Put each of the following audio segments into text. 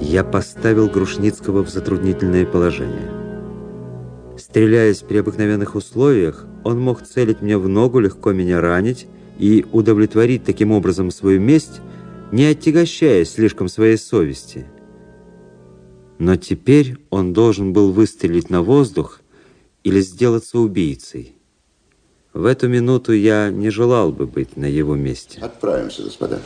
Я поставил Грушницкого в затруднительное положение. Стреляясь при обыкновенных условиях, он мог целить мне в ногу, легко меня ранить и удовлетворить таким образом свою месть, не отягощая слишком своей совести. Но теперь он должен был выстрелить на воздух или сделаться убийцей. В эту минуту я не желал бы быть на его месте. Отправимся, господа.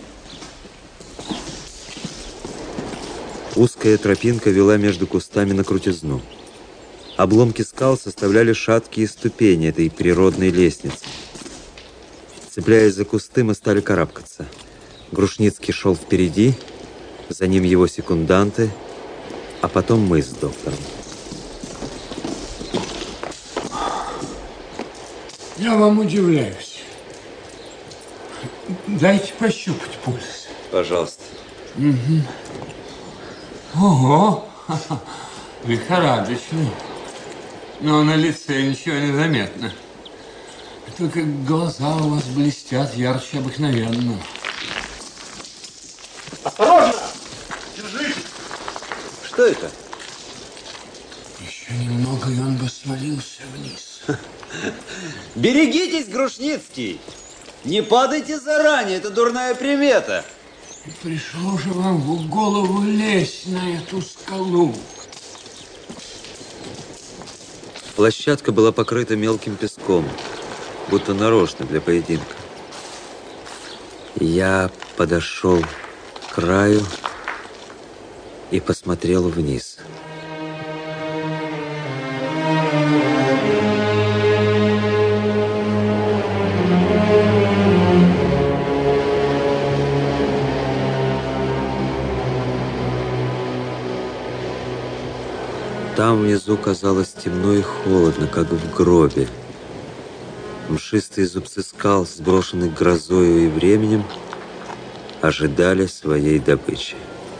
Узкая тропинка вела между кустами на крутизну. Обломки скал составляли шаткие ступени этой природной лестницы. Цепляясь за кусты, мы стали карабкаться. Грушницкий шел впереди, за ним его секунданты, а потом мы с доктором. Я вам удивляюсь. Дайте пощупать пульс. Пожалуйста. Угу. Ого! Лихорадочный. Но на лице ничего не заметно. Только глаза у вас блестят ярче обыкновенно. Осторожно! Держись! Что это? Еще немного, и он бы свалился вниз. Берегитесь, Грушницкий! Не падайте заранее, это дурная примета. И пришло же вам в голову лезть на эту скалу. Площадка была покрыта мелким песком, будто нарочно для поединка. Я подошел к краю и посмотрел вниз. Там внизу казалось темно и холодно, как в гробе. Мшистые зубцы скал, сброшенных грозою и временем, ожидали своей добычи.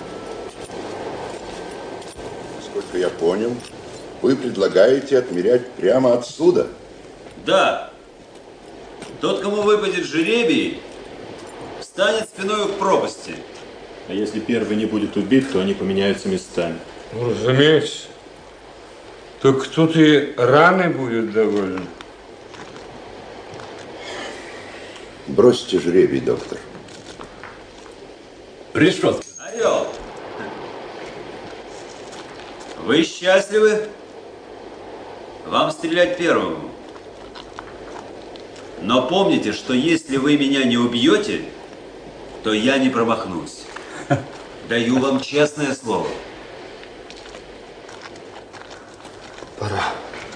Насколько я понял, вы предлагаете отмерять прямо отсюда? Да. Тот, кому выпадет жребий, встанет спиной к пропасти. А если первый не будет убит, то они поменяются местами. Ну, разумеется. Так тут и раны будет доволен. Бросьте жребий, доктор. Решетка. Орел. Вы счастливы? Вам стрелять первому. Но помните, что если вы меня не убьете, то я не промахнусь. Даю вам честное слово. Пора.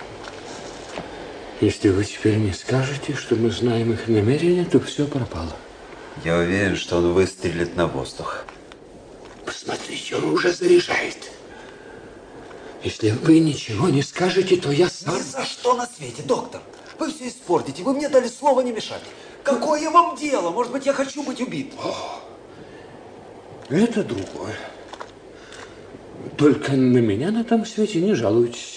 Если вы теперь не скажете, что мы знаем их намерения, то все пропало. Я уверен, что он выстрелит на воздух. Посмотрите, он уже заряжает. Если вы ничего не скажете, то я сам... Ни за что на свете, доктор. Вы все испортите. Вы мне дали слово не мешать. Какое вам дело? Может быть, я хочу быть убит? Это другое. Только на меня на том свете не жалуйтесь.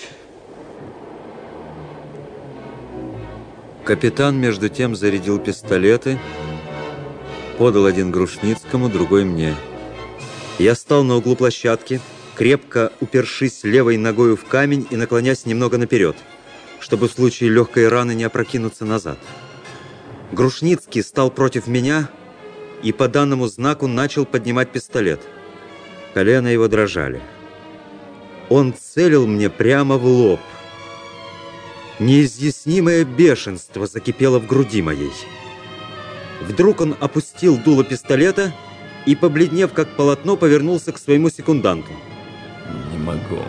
Капитан, между тем, зарядил пистолеты, подал один Грушницкому, другой мне. Я стал на углу площадки, крепко упершись левой ногою в камень и наклонясь немного наперед, чтобы в случае легкой раны не опрокинуться назад. Грушницкий стал против меня и по данному знаку начал поднимать пистолет. Колена его дрожали. Он целил мне прямо в лоб. Неизъяснимое бешенство закипело в груди моей. Вдруг он опустил дуло пистолета и, побледнев как полотно, повернулся к своему секунданту. Не могу.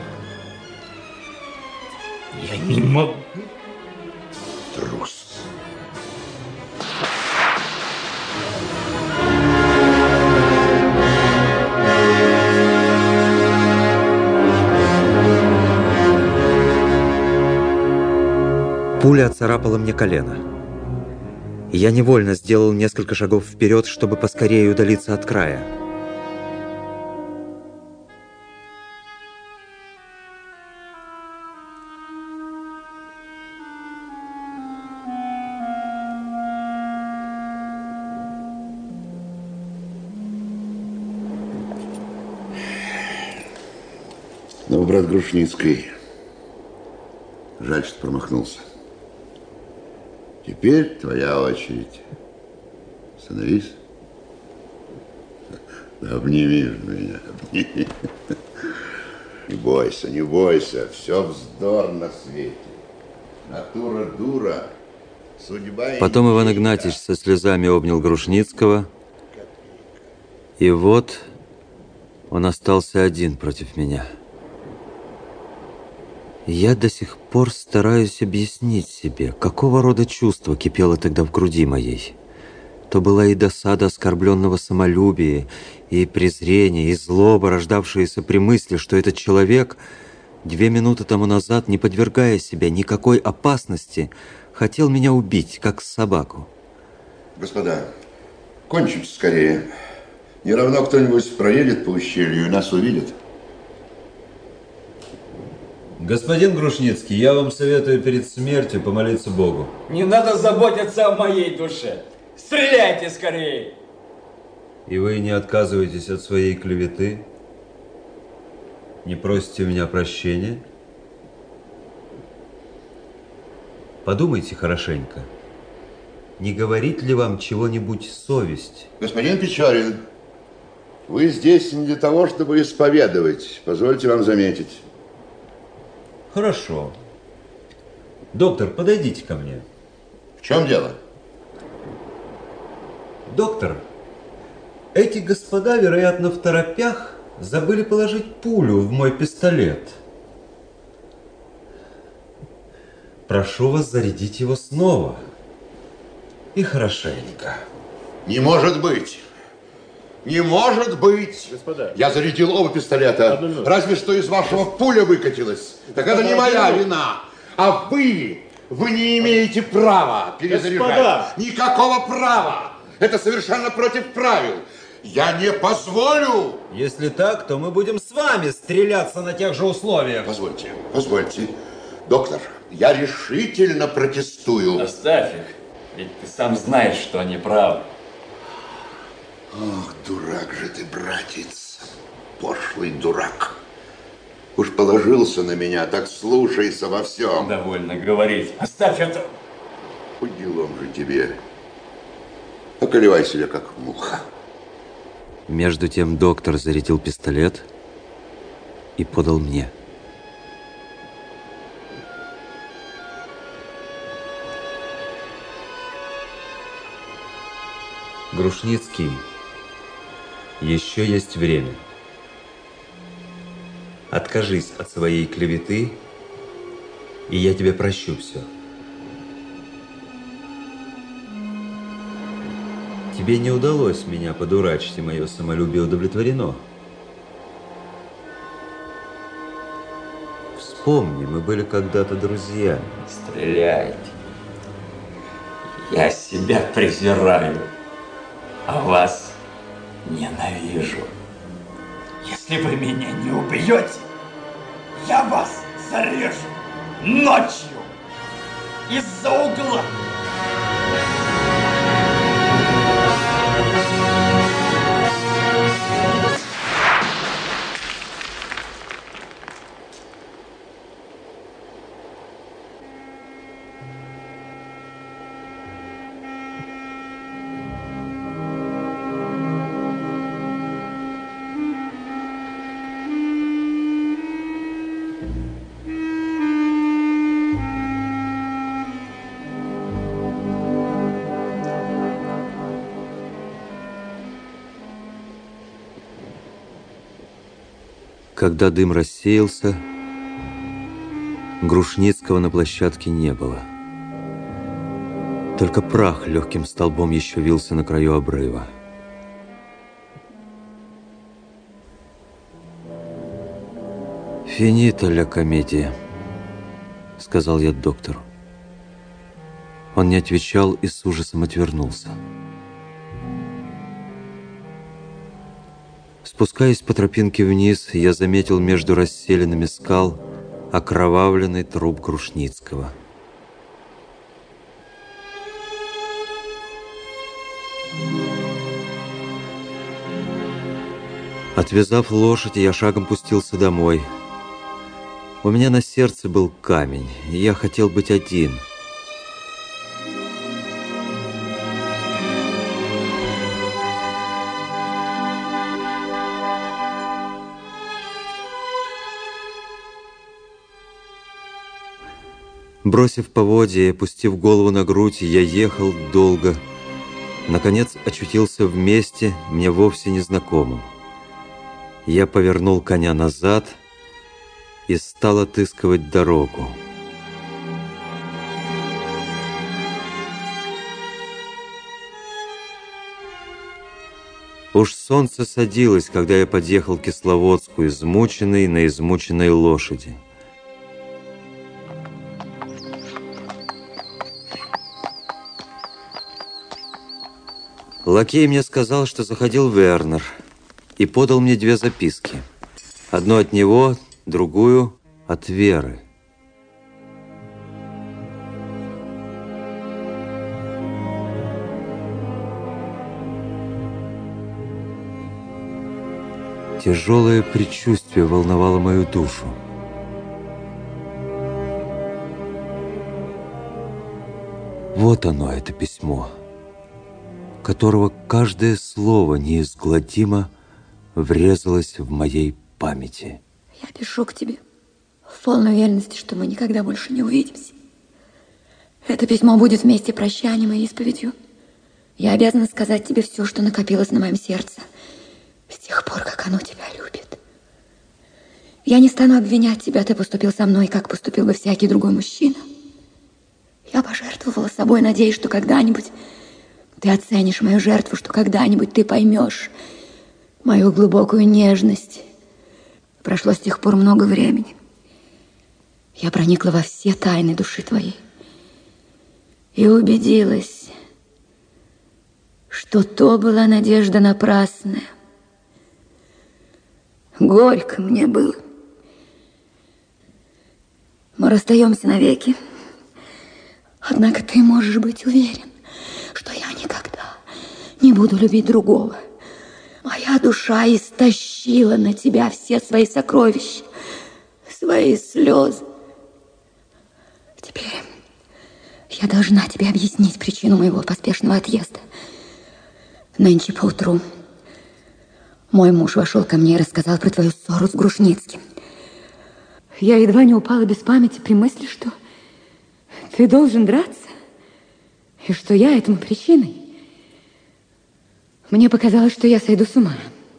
Я не могу. Трус. Пуля отцарапала мне колено. Я невольно сделал несколько шагов вперед, чтобы поскорее удалиться от края. Ну, брат Грушницкий, жаль, что промахнулся. Теперь твоя очередь. Становись. Да обними же меня, обними. Не бойся, не бойся, все вздор на свете. Натура дура, судьба... Потом Иван Игнатьевич со слезами обнял Грушницкого. И вот он остался один против меня. Я до сих пор стараюсь объяснить себе, какого рода чувство кипело тогда в груди моей. То была и досада оскорбленного самолюбия, и презрение, и злоба, рождавшиеся при мысли, что этот человек 2 минуты тому назад, не подвергая себя никакой опасности, хотел меня убить, как собаку. Господа, кончим скорее. Не равно кто-нибудь проедет по ущелью и нас увидит. Господин Грушницкий, я вам советую перед смертью помолиться Богу. Не надо заботиться о моей душе. Стреляйте скорее! И вы не отказываетесь от своей клеветы? Не просите у меня прощения? Подумайте хорошенько. Не говорит ли вам чего-нибудь совесть? Господин Печорин, вы здесь не для того, чтобы исповедовать. Позвольте вам заметить. Хорошо. Доктор, подойдите ко мне. В чем дело? Доктор, эти господа, вероятно, в торопях забыли положить пулю в мой пистолет. Прошу вас зарядить его снова. И хорошенько. Не может быть! Не может быть! Господа. Я зарядил оба пистолета. Разве что из вашего пуля выкатилась. Так это не моя вина. А вы не имеете права перезаряжать. Господа. Никакого права. Это совершенно против правил. Я не позволю. Если так, то мы будем с вами стреляться на тех же условиях. Позвольте, позвольте. Доктор, я решительно протестую. Оставь их, ведь ты сам знаешь, что они правы. Ох, дурак же ты, братец, пошлый дурак. Уж положился на меня, так слушайся во всем. Довольно говорить. Оставь это. По делам же тебе. Околевай себя, как муха. Между тем доктор зарядил пистолет и подал мне. Грушницкий, еще есть время. Откажись от своей клеветы, и я тебе прощу все. Тебе не удалось меня подурачить, и мое самолюбие удовлетворено. Вспомни, мы были когда-то друзьями. Стреляйте. Я себя презираю, а вас ненавижу. Если вы меня не убьете, я вас зарежу ночью из-за угла. Когда дым рассеялся, Грушницкого на площадке не было. Только прах легким столбом еще вился на краю обрыва. «Финита ля комедия», — сказал я доктору. Он не отвечал и с ужасом отвернулся. Спускаясь по тропинке вниз, я заметил между расселенными скал окровавленный труп Грушницкого. Отвязав лошадь, я шагом пустился домой. У меня на сердце был камень, и я хотел быть один. Бросив поводья и опустив голову на грудь, я ехал долго. Наконец очутился в месте, мне вовсе незнакомом. Я повернул коня назад и стал отыскивать дорогу. Уж солнце садилось, когда я подъехал к Кисловодску, измученный на измученной лошади. Лакей мне сказал, что заходил Вернер, и подал мне 2 записки. Одну от него, другую от Веры. Тяжелое предчувствие волновало мою душу. Вот оно, это письмо, которого каждое слово неизгладимо врезалось в моей памяти. Я пишу к тебе в полной уверенности, что мы никогда больше не увидимся. Это письмо будет вместе прощанием и исповедью. Я обязана сказать тебе все, что накопилось на моем сердце с тех пор, как оно тебя любит. Я не стану обвинять тебя, ты поступил со мной, как поступил бы всякий другой мужчина. Я пожертвовала собой, надеясь, что когда-нибудь ты оценишь мою жертву, что когда-нибудь ты поймешь мою глубокую нежность. Прошло с тех пор много времени. Я проникла во все тайны души твоей и убедилась, что то была надежда напрасная. Горько мне было. Мы расстаемся навеки. Однако ты можешь быть уверен, что я никогда не буду любить другого. Моя душа истощила на тебя все свои сокровища, свои слезы. Теперь я должна тебе объяснить причину моего поспешного отъезда. Нынче поутру мой муж вошел ко мне и рассказал про твою ссору с Грушницким. Я едва не упала без памяти при мысли, что ты должен драться, и что я этому причиной. Мне показалось, что я сойду с ума.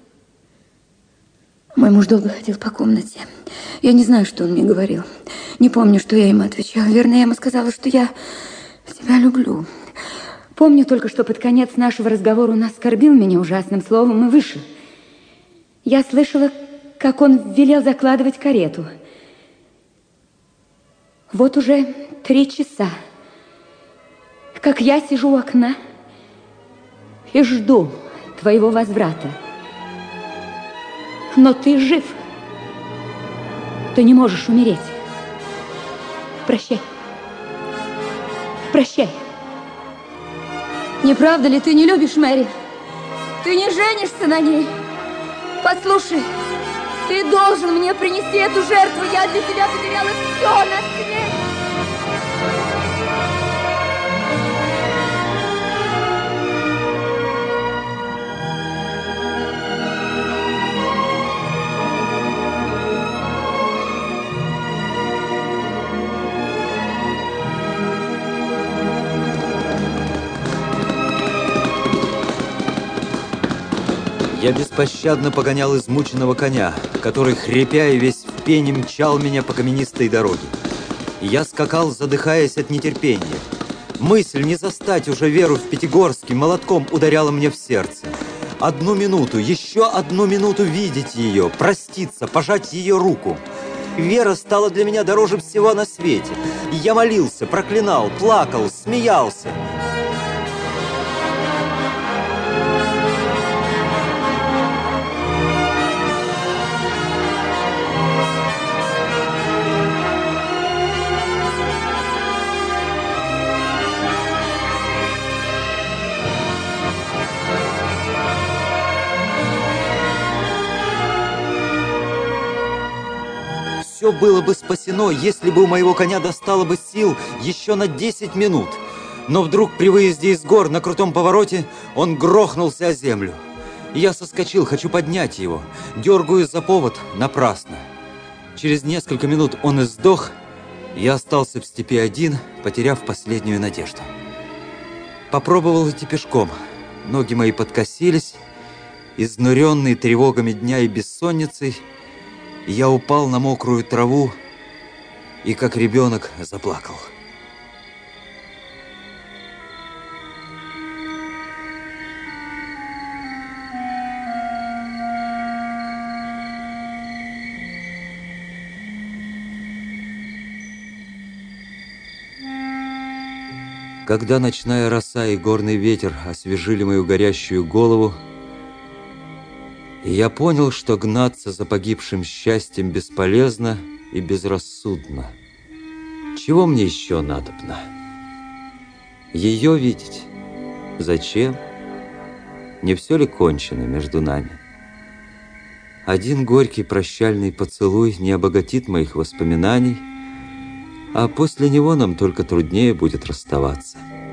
Мой муж долго ходил по комнате. Я не знаю, что он мне говорил. Не помню, что я ему отвечала. Верно, я ему сказала, что я тебя люблю. Помню только, что под конец нашего разговора он оскорбил меня ужасным словом и вышел. Я слышала, как он велел закладывать карету. Вот уже 3 часа, как я сижу у окна и жду твоего возврата. Но ты жив. Ты не можешь умереть. Прощай. Прощай. Не правда ли, ты не любишь Мэри? Ты не женишься на ней? Послушай, ты должен мне принести эту жертву. Я для тебя потеряла все на свете. Я беспощадно погонял измученного коня, который, хрипя и весь в пене, мчал меня по каменистой дороге. Я скакал, задыхаясь от нетерпения. Мысль не застать уже Веру в Пятигорске молотком ударяла мне в сердце. 1 минуту, еще 1 минуту видеть ее, проститься, пожать ее руку. Вера стала для меня дороже всего на свете. Я молился, проклинал, плакал, смеялся. все было бы спасено, если бы у моего коня достало бы сил еще на 10 минут. Но вдруг при выезде из гор на крутом повороте он грохнулся о землю. Я соскочил, хочу поднять его. Дергаюсь за повод напрасно. Через несколько минут он издох. Я остался в степи один, потеряв последнюю надежду. Попробовал идти пешком. Ноги мои подкосились. Изнуренный тревогами дня и бессонницей, я упал на мокрую траву и, как ребенок, заплакал. Когда ночная роса и горный ветер освежили мою горящую голову, я понял, что гнаться за погибшим счастьем бесполезно и безрассудно. Чего мне еще надобно? Ее видеть? Зачем? Не все ли кончено между нами? Один горький прощальный поцелуй не обогатит моих воспоминаний, а после него нам только труднее будет расставаться.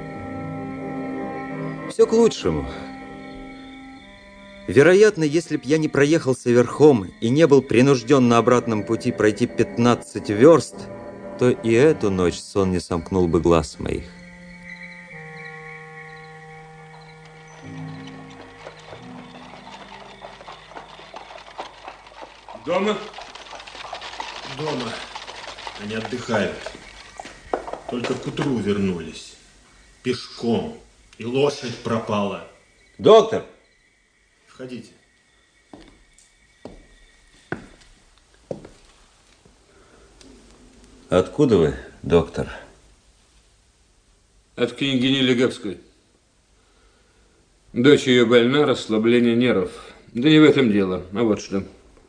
Все к лучшему. Вероятно, если б я не проехался верхом и не был принужден на обратном пути пройти 15 верст, то и эту ночь сон не сомкнул бы глаз моих. Дома? Дома. Они отдыхают. Только к утру вернулись. Пешком. И лошадь пропала. Доктор! Входите. Откуда вы, доктор? От княгини Легавской. Дочь ее больна, расслабление нервов. Да не в этом дело, а вот что.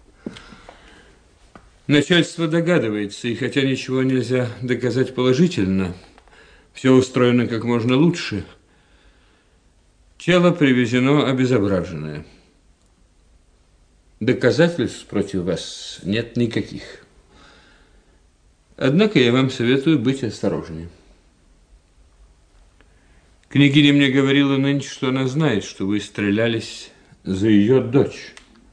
Начальство догадывается, и хотя ничего нельзя доказать положительно, все устроено как можно лучше. Тело привезено обезображенное. Доказательств против вас нет никаких. Однако я вам советую быть осторожнее. Княгиня мне говорила нынче, что она знает, что вы стрелялись за ее дочь.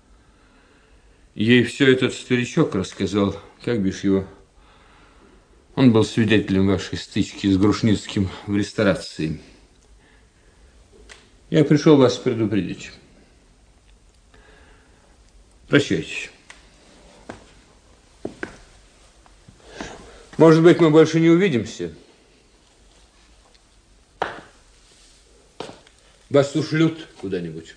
Ей все этот старичок рассказал, как бишь его. Он был свидетелем вашей стычки с Грушницким в ресторации. Я пришел вас предупредить. Прощайтесь. Может быть, мы больше не увидимся. Вас ушлют куда-нибудь.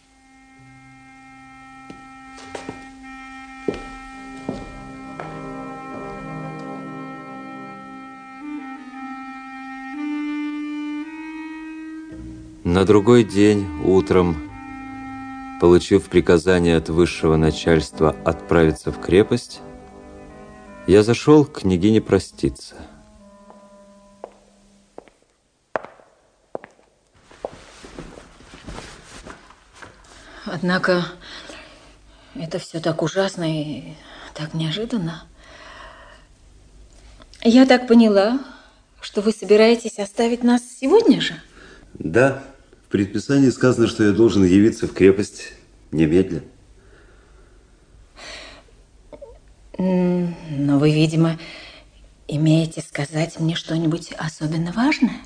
На другой день утром, получив приказание от высшего начальства отправиться в крепость, я зашел к княгине проститься. Однако это все так ужасно и так неожиданно. Я так поняла, что вы собираетесь оставить нас сегодня же? Да, в предписании сказано, что я должен явиться в крепость немедленно. Но вы, видимо, имеете сказать мне что-нибудь особенно важное?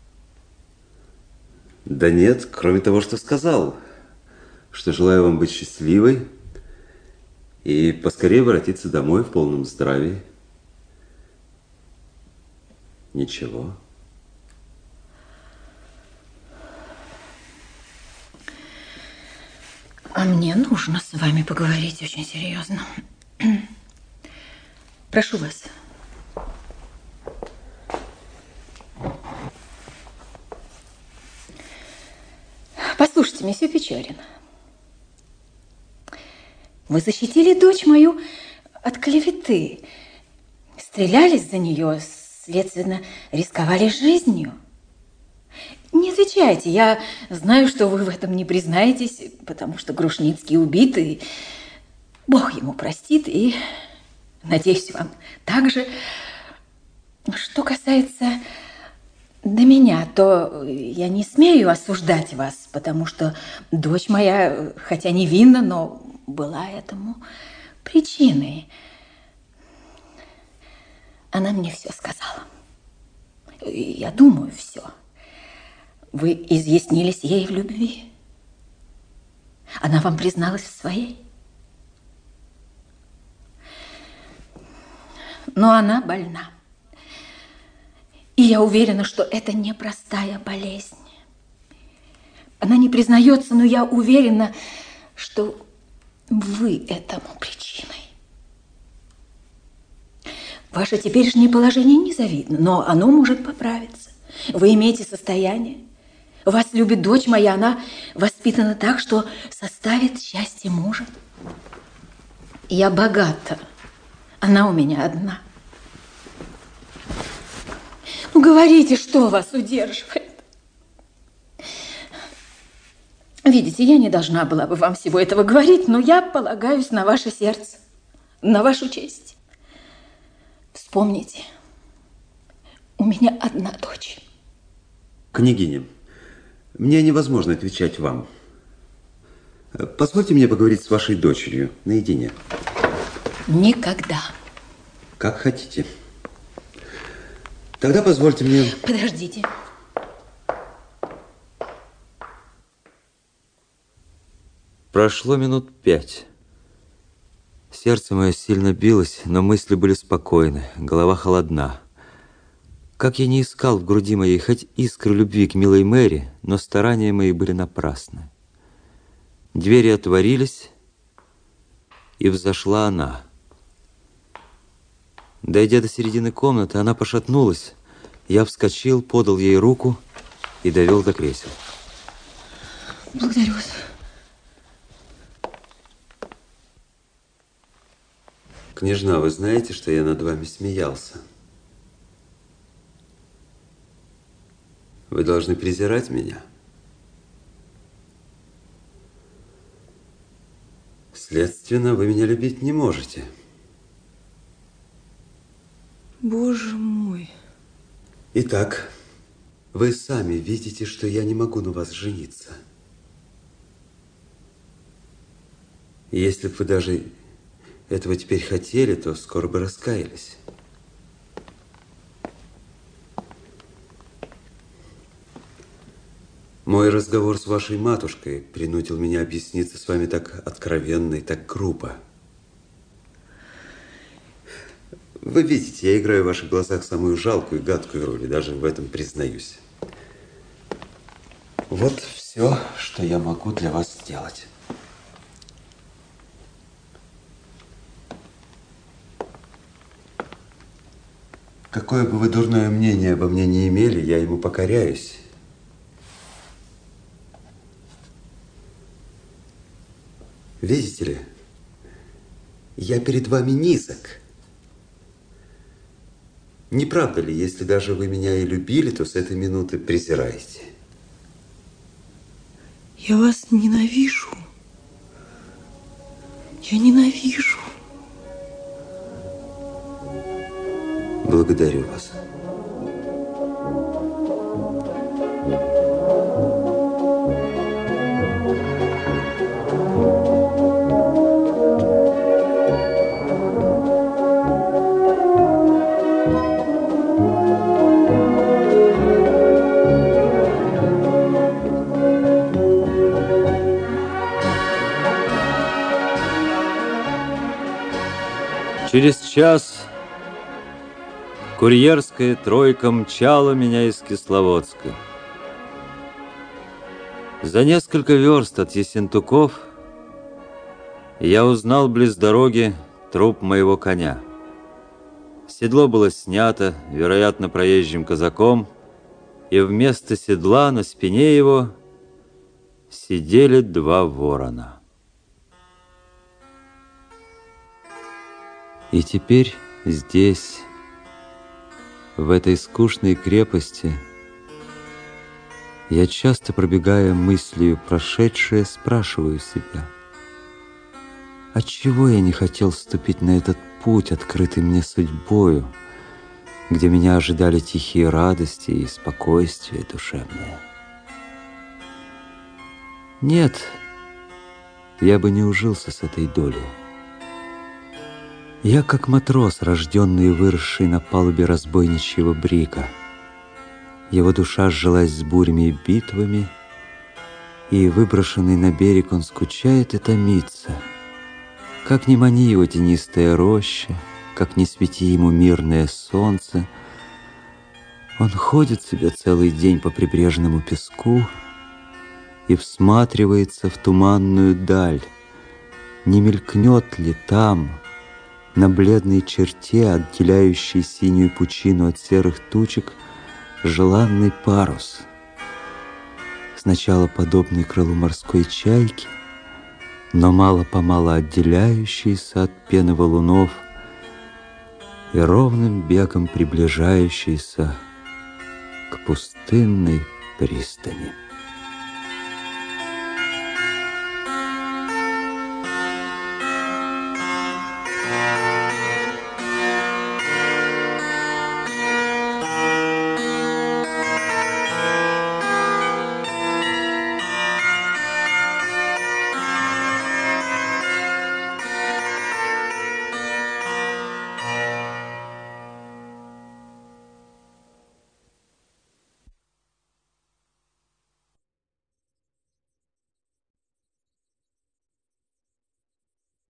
Да нет, кроме того, что сказал, что желаю вам быть счастливой и поскорее воротиться домой в полном здравии. Ничего. А мне нужно с вами поговорить очень серьезно. Прошу вас. Послушайте, месье Печорин. Вы защитили дочь мою от клеветы. Стрелялись за нее, следственно, рисковали жизнью. Не отвечайте, я знаю, что вы в этом не признаетесь, потому что Грушницкий убит, и Бог ему простит, и Надеюсь, вам также. Что касается до меня, то я не смею осуждать вас, потому что дочь моя, хотя невинна, но была этому причиной. Она мне все сказала. Я думаю, все. Вы изъяснились ей в любви. Она вам призналась в своей. Но она больна. И я уверена, что это непростая болезнь. Она не признается, но я уверена, что вы этому причиной. Ваше теперешнее положение незавидно, но оно может поправиться. Вы имеете состояние. Вас любит дочь моя, она воспитана так, что составит счастье мужа. Я богата, она у меня одна. Ну, говорите, что вас удерживает. Видите, я не должна была бы вам всего этого говорить, но я полагаюсь на ваше сердце, на вашу честь. Вспомните, у меня одна дочь. Княгиня, мне невозможно отвечать вам. Позвольте мне поговорить с вашей дочерью наедине. Никогда. Как хотите. Тогда позвольте мне... Подождите. Прошло минут 5. Сердце мое сильно билось, но мысли были спокойны, голова холодна. Как я не искал в груди моей хоть искры любви к милой Мэри, но старания мои были напрасны. Двери отворились, и взошла она. Дойдя до середины комнаты, она пошатнулась. Я вскочил, подал ей руку и довел до кресел. Благодарю вас. Княжна, вы знаете, что я над вами смеялся? Вы должны презирать меня. Следственно, вы меня любить не можете. Боже мой. Итак, вы сами видите, что я не могу на вас жениться. Если бы вы даже этого теперь хотели, то скоро бы раскаялись. Мой разговор с вашей матушкой принудил меня объясниться с вами так откровенно и так грубо. Вы видите, я играю в ваших глазах самую жалкую и гадкую роль, и даже в этом признаюсь. Вот все, что я могу для вас сделать. Какое бы вы дурное мнение обо мне не имели, я ему покоряюсь. Видите ли, я перед вами низок. Не правда ли, если даже вы меня и любили, то с этой минуты презираете? Я вас ненавижу. Я ненавижу. Благодарю вас. Через час курьерская тройка мчала меня из Кисловодска. За несколько верст от Ессентуков я узнал близ дороги труп моего коня. Седло было снято, вероятно, проезжим казаком, и вместо седла на спине его сидели два ворона. И теперь здесь, в этой скучной крепости, я часто, пробегая мыслью прошедшее, спрашиваю себя, отчего я не хотел вступить на этот путь, открытый мне судьбою, где меня ожидали тихие радости и спокойствие душевное. Нет, я бы не ужился с этой долей. Я как матрос, рожденный и выросший на палубе разбойничьего брига. Его душа сжилась с бурями и битвами, и, выброшенный на берег, он скучает и томится. Как ни мани его тенистая роща, как ни свети ему мирное солнце, он ходит себе целый день по прибрежному песку и всматривается в туманную даль, не мелькнет ли там, на бледной черте, отделяющей синюю пучину от серых тучек, желанный парус, сначала подобный крылу морской чайки, но мало-помалу отделяющийся от пены валунов и ровным бегом приближающийся к пустынной пристани.